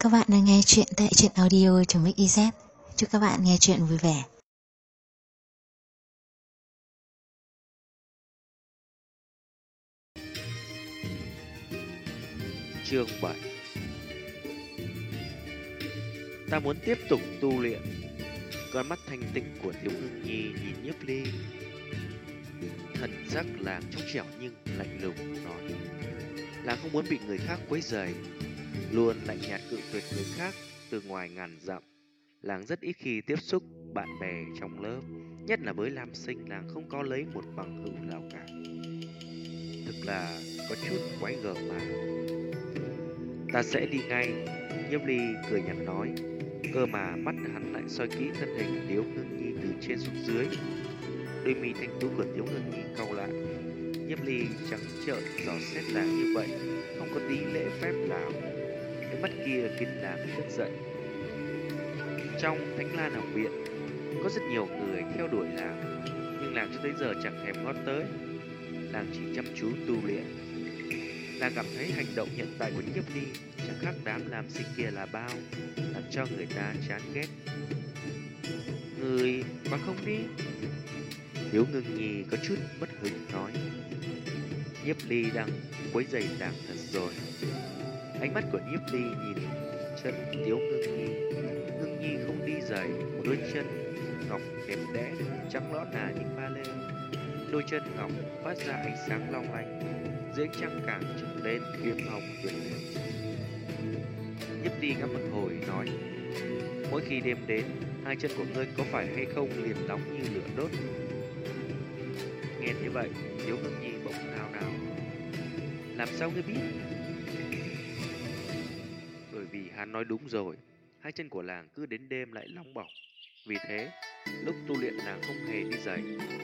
Các bạn đang nghe chuyện tại truyện audio.mix.iz. Chúc các bạn nghe chuyện vui vẻ. Chương 7. Ta muốn tiếp tục tu luyện. Con mắt thanh tịnh của Tiểu Ngưng Nhi nhìn Nhiếp Ly, thần sắc làng trong trẻo nhưng lạnh lùng nói: Làng không muốn bị người khác quấy rầy, luôn lạnh nhạt cự tuyệt người khác từ ngoài ngàn dặm. Làng rất ít khi tiếp xúc bạn bè trong lớp, nhất là với nam sinh. Làng không có lấy một bằng hữu nào cả, thực là có chút quái gở mà. Ta sẽ đi ngay. Nhiếp Ly cười nhạt nói. Cơ mà mắt hắn lại soi kỹ thân hình Tiếu Ngưng Nhi từ trên xuống dưới. Đôi mi thanh tú của Tiếu Ngưng Nhi cau lại. Nhiếp Ly trắng trợn dò xét nàng như vậy, không có tí lễ phép nào. Cái mắt kia khiến nàng tức giận. Trong Thánh Lan học viện có rất nhiều người theo đuổi nàng, nhưng nàng cho tới giờ chẳng thèm ngó tới. Nàng chỉ chăm chú tu luyện. Nàng cảm thấy hành động hiện tại của Nhiếp Ly chẳng khác đám nam sinh kia là bao, làm cho người ta chán ghét. Người mà không đi? Tiếu Ngưng Nhi có chút bất hứng nói. Nhiếp Ly đang quấy rầy nàng thật rồi. Ánh mắt của Nhiếp Ly nhìn chân Tiếu Ngưng Nhi. Ngưng Nhi không đi giày, một đôi chân ngọc đẹp đẽ trắng nõn nà như ba lê. Đôi chân ngọc phát ra ánh sáng long lanh, dưới trăng càng trừng lên kiếm hồng tuyệt đẹp. Nhiếp Ly ngắm một hồi nói: Mỗi khi đêm đến, hai chân của ngươi có phải hay không liền nóng như lửa đốt. Nghe thế vậy, Tiếu Ngưng Nhi bỗng nao nao. Làm sao ngươi biết? Bởi vì hắn nói đúng rồi, hai chân của nàng cứ đến đêm lại nóng bỏng. Vì thế, lúc tu luyện nàng không hề đi giày.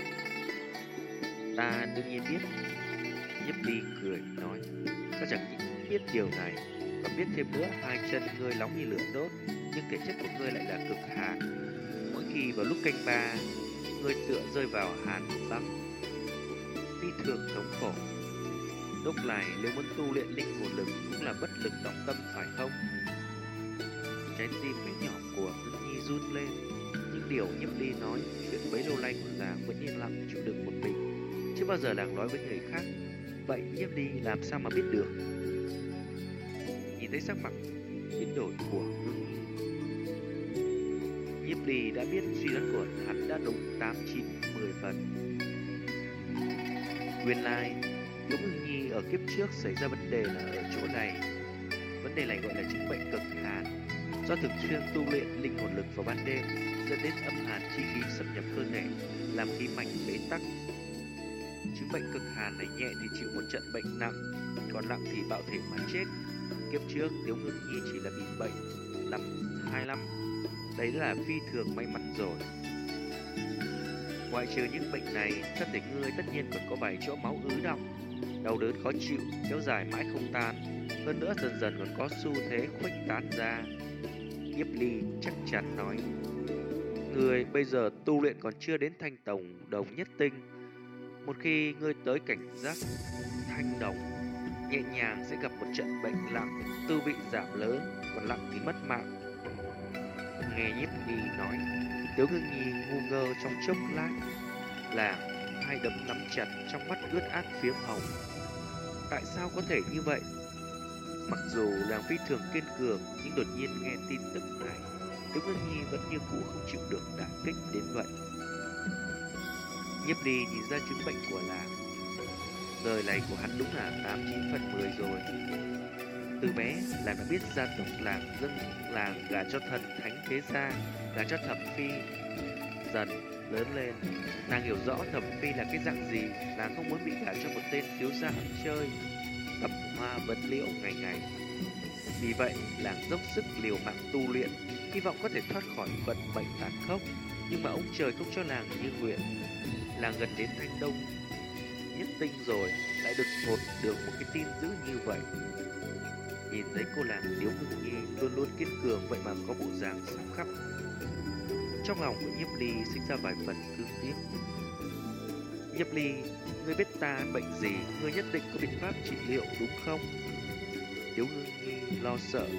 Ta đương nhiên biết. Nhiếp Ly cười nói. Ta chẳng những biết điều này, còn biết thêm nữa, hai chân ngươi nóng như lửa đốt, nhưng thể chất của ngươi lại là cực hàn. Mỗi khi vào lúc canh ba, ngươi tựa rơi vào hàn băng, phi thường thống khổ. Lúc này nếu muốn tu luyện linh hồn lực cũng là bất lực động tâm, phải không? Trái tim bé nhỏ của Ngưng Nhi run lên. Những điều Nhiếp Ly nói, chuyện bấy lâu nay của nàng vẫn yên lặng chịu đựng một mình, chưa bao giờ nàng nói với người khác. Vậy Nhiếp Ly làm sao mà biết được? Nhìn thấy sắc mặt biến đổi của Ngưng Nhi, Nhiếp Ly đã biết suy đoán của hắn đã đúng 8, 9, 10 phần. Nguyên lai Tiếu Ngưng Nhi ở kiếp trước xảy ra vấn đề là ở chỗ này. Vấn đề này gọi là chứng bệnh cực hàn, do thường xuyên tu luyện linh hồn lực vào ban đêm, dẫn đến âm hàn chi khí xâm nhập cơ thể, làm khí mạch bế tắc. Chứng bệnh cực hàn này nhẹ thì chịu một trận bệnh nặng, còn nặng thì bạo thể mà chết. Kiếp trước Tiếu Ngưng Nhi chỉ là bị bệnh năm 25, đấy là phi thường may mắn rồi. Ngoại trừ những bệnh này, thân thể ngươi tất nhiên còn có vài chỗ máu ứ đọng, đau đớn khó chịu, kéo dài mãi không tan, hơn nữa dần dần còn có xu thế khuếch tán ra. Nhiếp Ly chắc chắn nói. Ngươi bây giờ tu luyện còn chưa đến thanh đồng nhất tinh. Một khi ngươi tới cảnh giác thanh đồng, nhẹ nhàng sẽ gặp một trận bệnh nặng, tư vị giảm lớn, còn nặng thì mất mạng. Nghe Nhiếp Ly nói, Tiếu Ngưng Nhi ngu ngơ trong chốc lát, là hai đấm nắm chặt, trong mắt ướt át phiếm hồng. Tại sao có thể như vậy? Mặc dù nàng phi thường kiên cường, nhưng đột nhiên nghe tin tức này, Tiếu Ngưng Nhi vẫn như cũ không chịu được đả kích đến vậy. Nhiếp Ly nhìn ra chứng bệnh của nàng. Lời này của hắn đúng là 8, 9 phần 10 rồi. Từ bé, nàng đã biết gia tộc làng dâng làng gả cho thần thánh thế gia, gả cho Thẩm Phi. Dần lớn lên, nàng hiểu rõ Thẩm Phi là cái dạng gì. Nàng không muốn bị gả cho một tên thiếu gia ăn chơi, tầm hoa vấn liễu ngày ngày. Vì vậy, nàng dốc sức liều mạng tu luyện, hy vọng có thể thoát khỏi vận mệnh tàn khốc. Nhưng mà ông trời không cho nàng như nguyện. Nàng gần đến Thanh Đông nhất tinh rồi, lại được một một cái tin dữ như vậy. Nhìn thấy cô nàng Tiếu Ngưng Nhi luôn luôn kiên cường, vậy mà có bộ dáng sắp khóc. Trong lòng của Nhiếp Ly sinh ra vài phần thương tiếc. Nhiếp Ly, ngươi biết ta bệnh gì, ngươi nhất định có biện pháp trị liệu đúng không? Tiếu Ngưng Nhi lo sợ,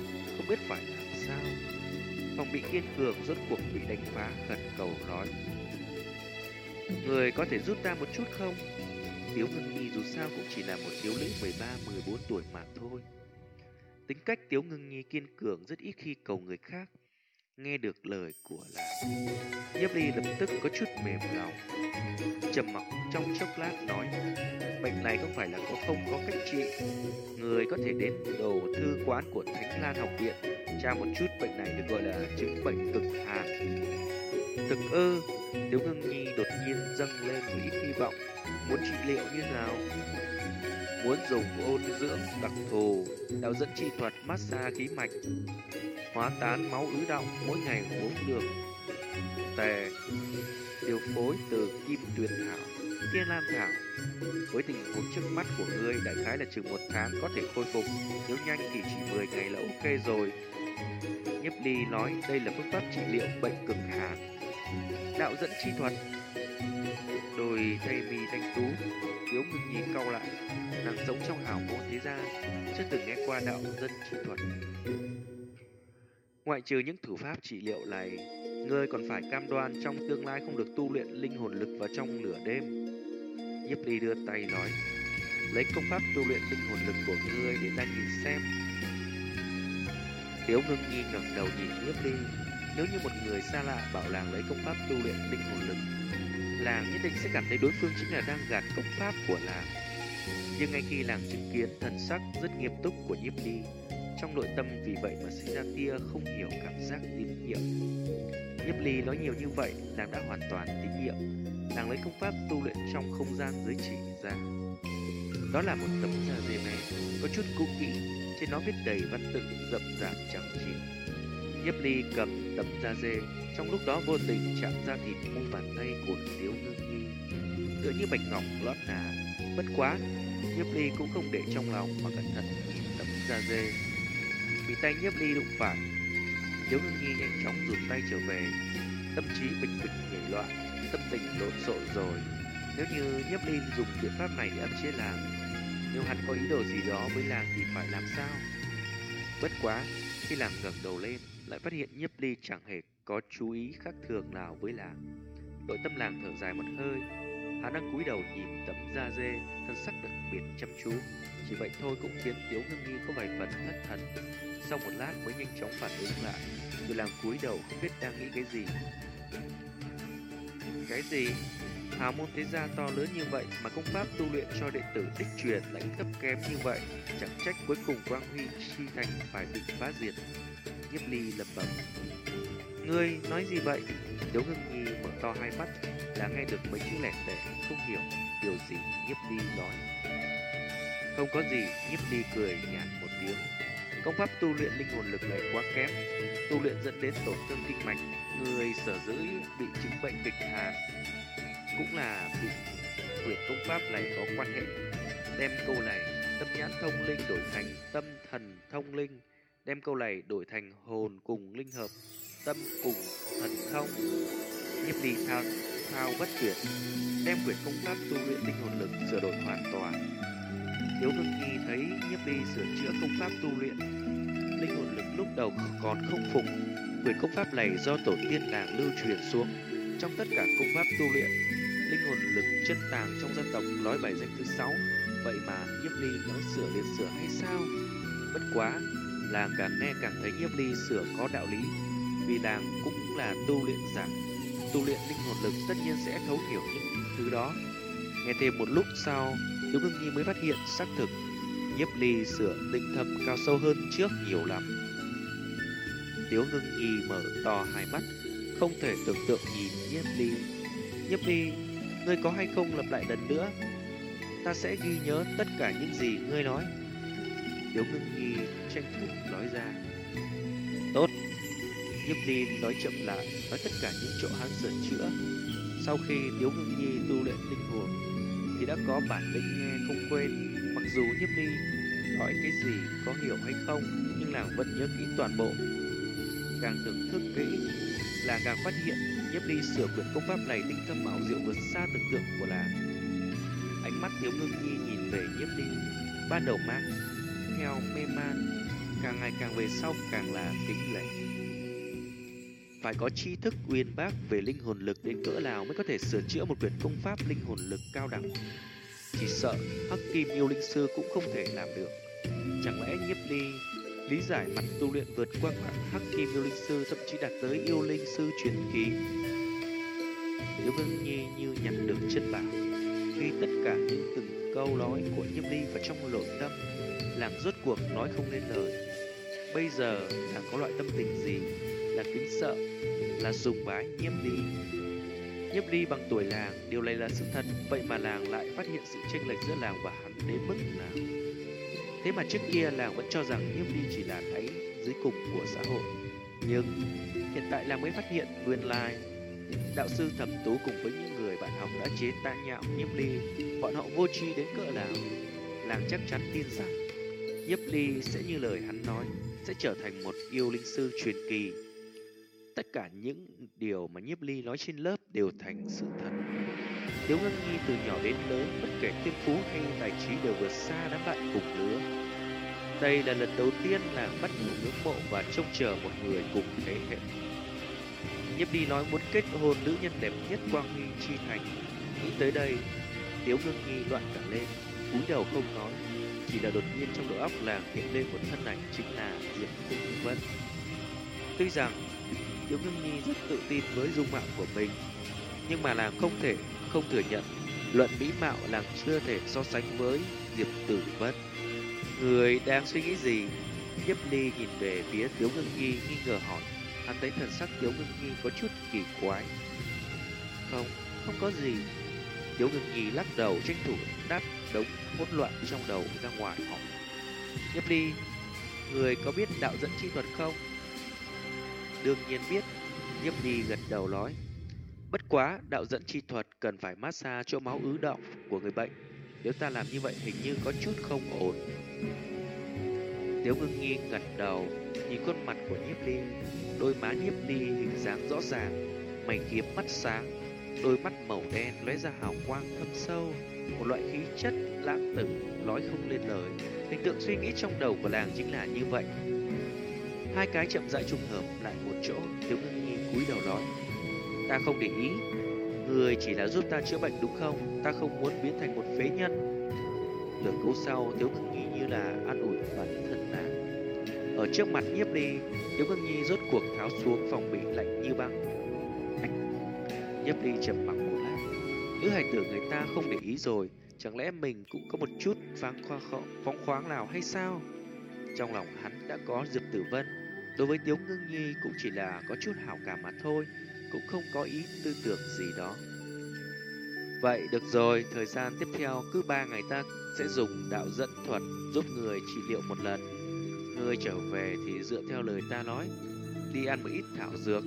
không biết phải làm sao. Phòng bị kiên cường rốt cuộc bị đánh phá, khẩn cầu nói: người có thể giúp ta một chút không? Tiếu Ngưng Nhi dù sao cũng chỉ là một thiếu nữ 13-14 tuổi mà thôi. Tính cách Tiếu Ngưng Nhi kiên cường, rất ít khi cầu người khác. Nghe được lời của Làng, Nhiếp Ly lập tức có chút mềm lòng, trầm mặc trong chốc lát nói: bệnh này không phải là không có cách trị. Người có thể đến đồ thư quán của Thánh Lan học viện tra một chút, bệnh này được gọi là chứng bệnh cực hàn. Thực ư? Tiếu Ngưng Nhi đột nhiên dâng lên một ít hy vọng. Muốn trị liệu như nào? Muốn dùng ôn dưỡng đặc thù, đạo dẫn chi thuật, massage khí mạch, hóa tán máu ứ đọng, mỗi ngày uống được tề điều phối từ kim tuyền thảo, tiên lan thảo. Với tình huống trước mắt của ngươi, đại khái là chừng 1 tháng có thể khôi phục, nếu nhanh thì chỉ 10 ngày là ok rồi. Nhiếp Ly nói đây là phương pháp trị liệu bệnh cực hàn. Đạo dẫn chi thuật. Đôi thay mi thanh tú, Tiếu Ngưng Nhi cau lại. Nàng sống trong hào môn thế gia, chưa từng nghe qua đạo dẫn chi thuật. Ngoại trừ những thủ pháp trị liệu này, ngươi còn phải cam đoan trong tương lai không được tu luyện linh hồn lực vào trong nửa đêm. Nhiếp Ly đưa tay nói: lấy công pháp tu luyện linh hồn lực của ngươi để ta nhìn xem. Tiếu Ngưng Nhi ngẩng đầu nhìn Nhiếp Ly. Nếu như một người xa lạ bảo làng lấy công pháp tu luyện linh hồn lực, làng nhất định sẽ cảm thấy đối phương chính là đang gạt công pháp của làng. Nhưng ngay khi làng chứng kiến thần sắc rất nghiêm túc của Nhiếp Ly, trong nội tâm vì vậy mà sinh ra tia không hiểu cảm giác tín nhiệm. Nhiếp Ly nói nhiều như vậy, làng đã hoàn toàn tín nhiệm. Làng lấy công pháp tu luyện trong không gian giới chỉ ra. Đó là một tấm da dê bé, có chút cũ kỹ, trên nó viết đầy văn tự rậm rạp chẳng chịt. Nhiếp Ly cầm tấm da dê, trong lúc đó vô tình chạm da thịt mu bàn tay của Tiếu Ngưng Nhi, tựa như bạch ngọc lót nà. Bất quá, Nhiếp Ly cũng không để trong lòng mà cẩn thận nhìn tấm da dê. Bị tay Nhiếp Ly đụng phải, Tiếu Ngưng Nhi nhanh chóng rụt tay trở về, tâm trí bịch bịch nhảy loạn, tâm tình lộn xộn rồi. Nếu như Nhiếp Ly dùng biện pháp này để áp chế làng, nếu hắn có ý đồ gì đó với làng thì phải làm sao? Bất quá, khi làng ngẩng đầu lên, lại phát hiện Nhiếp Ly chẳng hề có chú ý khác thường nào với làng. Nội tâm làng thở dài một hơi, hắn đang cúi đầu nhìn tấm da dê, thân sắc đặc biệt chăm chú. Chỉ vậy thôi cũng khiến Tiếu Ngưng Nhi có vài phần thất thần. Sau một lát mới nhanh chóng phản ứng lại, rồi làng cúi đầu không biết đang nghĩ cái gì. Cái gì? Hào môn thế gia to lớn như vậy mà công pháp tu luyện cho đệ tử đích truyền lại thấp kém như vậy, chẳng trách cuối cùng Quang Huy chi thành phải bị phá diệt. Nhiếp Ly lẩm bẩm: ngươi nói gì vậy? Tiếu Ngưng Nhi mở to hai mắt, là nghe được mấy chữ lẻ tẻ, không hiểu điều gì Nhiếp Ly nói. Không có gì. Nhiếp Ly cười nhạt một tiếng. Công pháp tu luyện linh hồn lực này quá kém, tu luyện dẫn đến tổn thương kinh mạch. Người sở dĩ bị chứng bệnh kịch hàn cũng là bị quyển công pháp này có quan hệ. Đem câu này tâm nhãn thông linh đổi thành tâm thần thông linh, đem câu này đổi thành hồn cùng linh hợp, tâm cùng thần thông. Nhiếp Ly thao thao bất tuyệt, đem quyển công pháp tu luyện linh hồn lực sửa đổi hoàn toàn. Tiếu Ngưng Nhi thấy Nhiếp Ly sửa chữa công pháp tu luyện linh hồn lực lúc đầu còn không phục. Quyển công pháp này do tổ tiên làng lưu truyền xuống. Trong tất cả công pháp tu luyện linh hồn lực chân tàng trong gia tộc nói bài danh thứ 6, vậy mà Nhiếp Ly nói sửa liền sửa hay sao? Bất quá, làng càng nghe càng thấy Nhiếp Ly sửa có đạo lý, vì làng cũng là tu luyện giả, tu luyện linh hồn lực tất nhiên sẽ thấu hiểu những thứ đó. Nghe thêm một lúc sau, Tiếu Ngưng Nhi mới phát hiện xác thực Nhiếp Ly sửa tinh thâm cao sâu hơn trước nhiều lắm. Tiếu Ngưng Nhi mở to hai mắt, không thể tưởng tượng nhìn Nhiếp Ly. Nhiếp Ly, ngươi có hay không lặp lại lần nữa? Ta sẽ ghi nhớ tất cả những gì ngươi nói. Tiếu Ngưng Nhi tranh thủ nói ra. Tốt. Nhiếp Ly nói chậm lại, nói tất cả những chỗ hắn sửa chữa. Sau khi Tiếu Ngưng Nhi tu luyện linh hồn thì đã có bản lĩnh nghe không quên. Mặc dù Nhiếp Ly nói cái gì có hiểu hay không, nhưng nàng vẫn nhớ kỹ toàn bộ. Càng thưởng thức kỹ, là càng phát hiện Nhiếp Ly sửa quyển công pháp này tinh thâm ảo diệu vượt xa tưởng tượng của làng. Ánh mắt Tiếu Ngưng Nhi nhìn về Nhiếp Ly, ban đầu mang theo mê man, càng ngày càng về sau càng là kính lệ. Phải có tri thức uyên bác về linh hồn lực đến cỡ nào mới có thể sửa chữa một quyển công pháp linh hồn lực cao đẳng. Chỉ sợ Hắc Kim Yêu Linh Sư cũng không thể làm được. Chẳng lẽ Nhiếp Ly lý giải mặt tu luyện vượt qua cả Hắc Kim Yêu Linh Sư, thậm chí đạt tới Yêu Linh Sư truyền kỳ? Tiểu Ngưng Nhi như nhặt được chân bảo, khi tất cả những từng câu nói của Nhiếp Ly vào trong nội tâm, làng rốt cuộc nói không nên lời. Bây giờ làng có loại tâm tình gì? Là kính sợ, là sùng bái Nhiếp Ly. Nhiếp Ly bằng tuổi làng, điều này là sự thật. Vậy mà làng lại phát hiện sự chênh lệch giữa làng và hắn đến mức nào? Thế mà trước kia làng vẫn cho rằng Nhiếp Ly chỉ là đáy dưới cùng của xã hội, nhưng hiện tại làng mới phát hiện nguyên lai đạo sư Thẩm Tú cùng với những người bạn học đã chế tạ nhạo Nhiếp Ly. Bọn họ vô tri đến cỡ nào? Làng chắc chắn tin rằng Nhiếp Ly sẽ như lời hắn nói, sẽ trở thành một yêu linh sư truyền kỳ. Tất cả những điều mà Nhiếp Ly nói trên lớp đều thành sự thật. Tiếu Ngưng Nhi từ nhỏ đến lớn, bất kể thiên phú hay tài trí đều vượt xa đám bạn cùng lứa. Đây là lần đầu tiên làng bắt đầu ngưỡng mộ và trông chờ một người cùng thế hệ. Nhiếp Ly nói muốn kết hôn nữ nhân đẹp nhất Quang Huy Chi Thành. Nghĩ tới đây, Tiếu Ngưng Nhi loạn cả lên, cúi đầu không nói. Chỉ là đột nhiên trong đầu óc làng hiện lên một thân ảnh, chính là Diệp Tử Vân. Tuy rằng Tiếu Ngưng Nhi rất tự tin với dung mạo của mình, nhưng mà làng không thể không thừa nhận luận mỹ mạo làng chưa thể so sánh với Diệp Tử Vân. Người đang suy nghĩ gì? Nhiếp Ly nhìn về phía Tiếu Ngưng Nhi nghi ngờ hỏi. Hắn thấy thần sắc Tiếu Ngưng Nhi có chút kỳ quái. Không có gì. Tiếu Ngưng Nhi lắc đầu tranh thủ đáp đống hỗn loạn trong đầu ra ngoài hỏi. Nhiếp Ly, người có biết đạo dẫn chi thuật không? Đương nhiên biết. Nhiếp Ly gật đầu nói. Bất quá, đạo dẫn chi thuật cần phải massage chỗ máu ứ động của người bệnh. Nếu ta làm như vậy hình như có chút không ổn. Tiếu Ngưng Nhi gật đầu, nhìn khuôn mặt của Nhiếp Ly. Đôi má Nhiếp Ly hình dáng rõ ràng, mày kiếm mắt sáng, đôi mắt màu đen lóe ra hào quang thâm sâu, một loại khí chất lãng tử nói không lên lời. Hình tượng suy nghĩ trong đầu của làng chính là như vậy. Hai cái chậm rãi trùng hợp lại một chỗ. Tiếu Ngưng Nhi cúi đầu nói. Ta không để ý. Người chỉ là giúp ta chữa bệnh đúng không? Ta không muốn biến thành một phế nhân. Nửa câu sau, Tiếu Ngưng Nhi như là an ủi bản thân nàng. Ở trước mặt Nhiếp Ly, Tiếu Ngưng Nhi rốt cuộc tháo xuống phòng bị lạnh như băng. Nhiếp Ly trầm mặc một lát. Nữ hài tử người ta không để ý rồi, chẳng lẽ mình cũng có một chút phóng khoáng nào hay sao? Trong lòng hắn đã có Diệp Tử Vân, đối với Tiếu Ngưng Nhi cũng chỉ là có chút hảo cảm mà thôi, cũng không có ý tư tưởng gì đó. Vậy được rồi, thời gian tiếp theo cứ 3 ngày ta sẽ dùng đạo dẫn thuật giúp người trị liệu một lần. Người trở về thì dựa theo lời ta nói, đi ăn một ít thảo dược,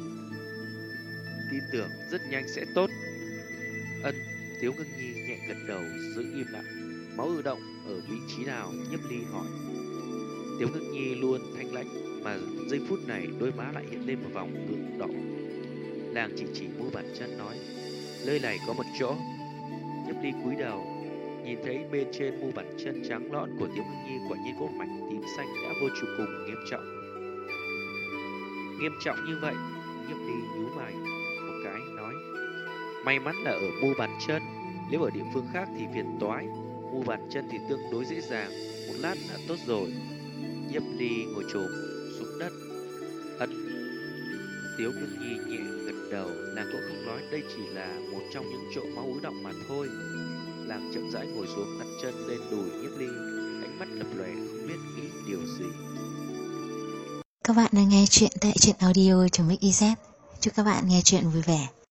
tin tưởng rất nhanh sẽ tốt. Ân. Tiếu Ngưng Nhi nhẹ gật đầu, giữ im lặng. Máu ứ động ở vị trí nào? Nhiếp Ly hỏi. Tiếu Ngưng Nhi luôn thanh lãnh, mà giây phút này đôi má lại hiện lên một vòng ửng đỏ. Làng chỉ mu bàn chân nói, nơi này có một chỗ. Nhiếp Ly cúi đầu, nhìn thấy bên trên mu bàn chân trắng nõn của Tiếu Ngưng Nhi quả nhiên có mảnh tím xanh đã vô cùng nghiêm trọng. Nghiêm trọng như vậy? Nhiếp Ly nhíu mày một cái nói, may mắn là ở mu bàn chân, nếu ở địa phương khác thì phiền toái. Mu bàn chân thì tương đối dễ dàng, một lát đã tốt rồi. Nhiếp Ly ngồi chồm xuống đất. Ân. Tiếu Ngưng Nhi nhẹ gật đầu, nàng cũng không nói đây chỉ là một trong những chỗ máu ứ động mà thôi. Nàng chậm rãi ngồi xuống, đặt chân lên đùi Nhiếp Ly, ánh mắt lập lòe không biết nghĩ điều gì. Các bạn đang nghe chuyện tại truyện audio.mix.iz. Chúc các bạn nghe chuyện vui vẻ.